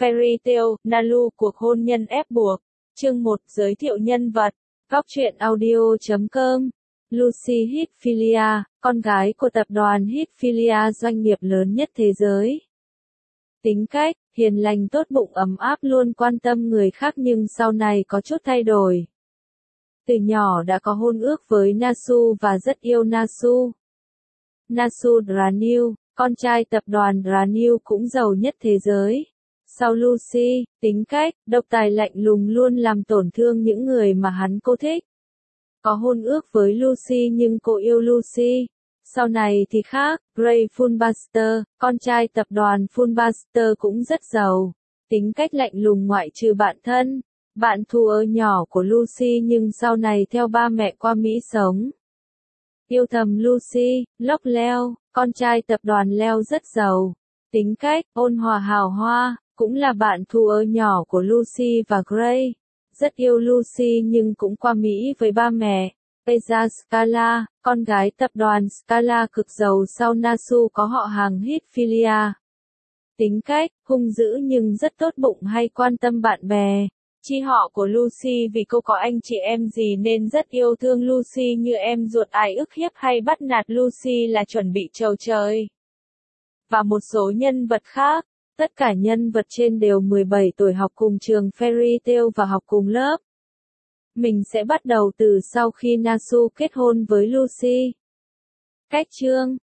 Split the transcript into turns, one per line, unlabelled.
Fairy Tail, Nalu, cuộc hôn nhân ép buộc. Chương 1, giới thiệu nhân vật. Góc truyện audio.com. Lucy Heathfield, con gái của tập đoàn Heathfield, doanh nghiệp lớn nhất thế giới. Tính cách, hiền lành, tốt bụng, ấm áp, luôn quan tâm người khác nhưng sau này có chút thay đổi. Từ nhỏ đã có hôn ước với Nasu và rất yêu Nasu. Nasu Ranu, con trai tập đoàn Ranu cũng giàu nhất thế giới. Sau Lucy, tính cách, độc tài, lạnh lùng, luôn làm tổn thương những người mà hắn cô thích. Có hôn ước với Lucy nhưng cô yêu Lucy. Sau này thì khác, Gray Fulbuster, con trai tập đoàn Fulbuster cũng rất giàu. Tính cách lạnh lùng ngoại trừ bạn thân, bạn thù ở nhỏ của Lucy nhưng sau này theo ba mẹ qua Mỹ sống. Yêu thầm Lucy, Locke Leo, con trai tập đoàn Leo rất giàu. Tính cách, ôn hòa hào hoa, cũng là bạn thù ở nhỏ của Lucy và Gray. Rất yêu Lucy nhưng cũng qua Mỹ với ba mẹ. Eza Scala, con gái tập đoàn Scala cực giàu sau Nasu, có họ hàng Heathfield. Tính cách, hung dữ nhưng rất tốt bụng, hay quan tâm bạn bè. Chi họ của Lucy vì cô có anh chị em gì nên rất yêu thương Lucy như em ruột, ai ức hiếp hay bắt nạt Lucy là chuẩn bị trầu trời. Và một số nhân vật khác. Tất cả nhân vật trên đều 17 tuổi, học cùng trường Fairy Tail và học cùng lớp. Mình sẽ bắt đầu từ sau khi Nasu kết hôn với Lucy. Cách chương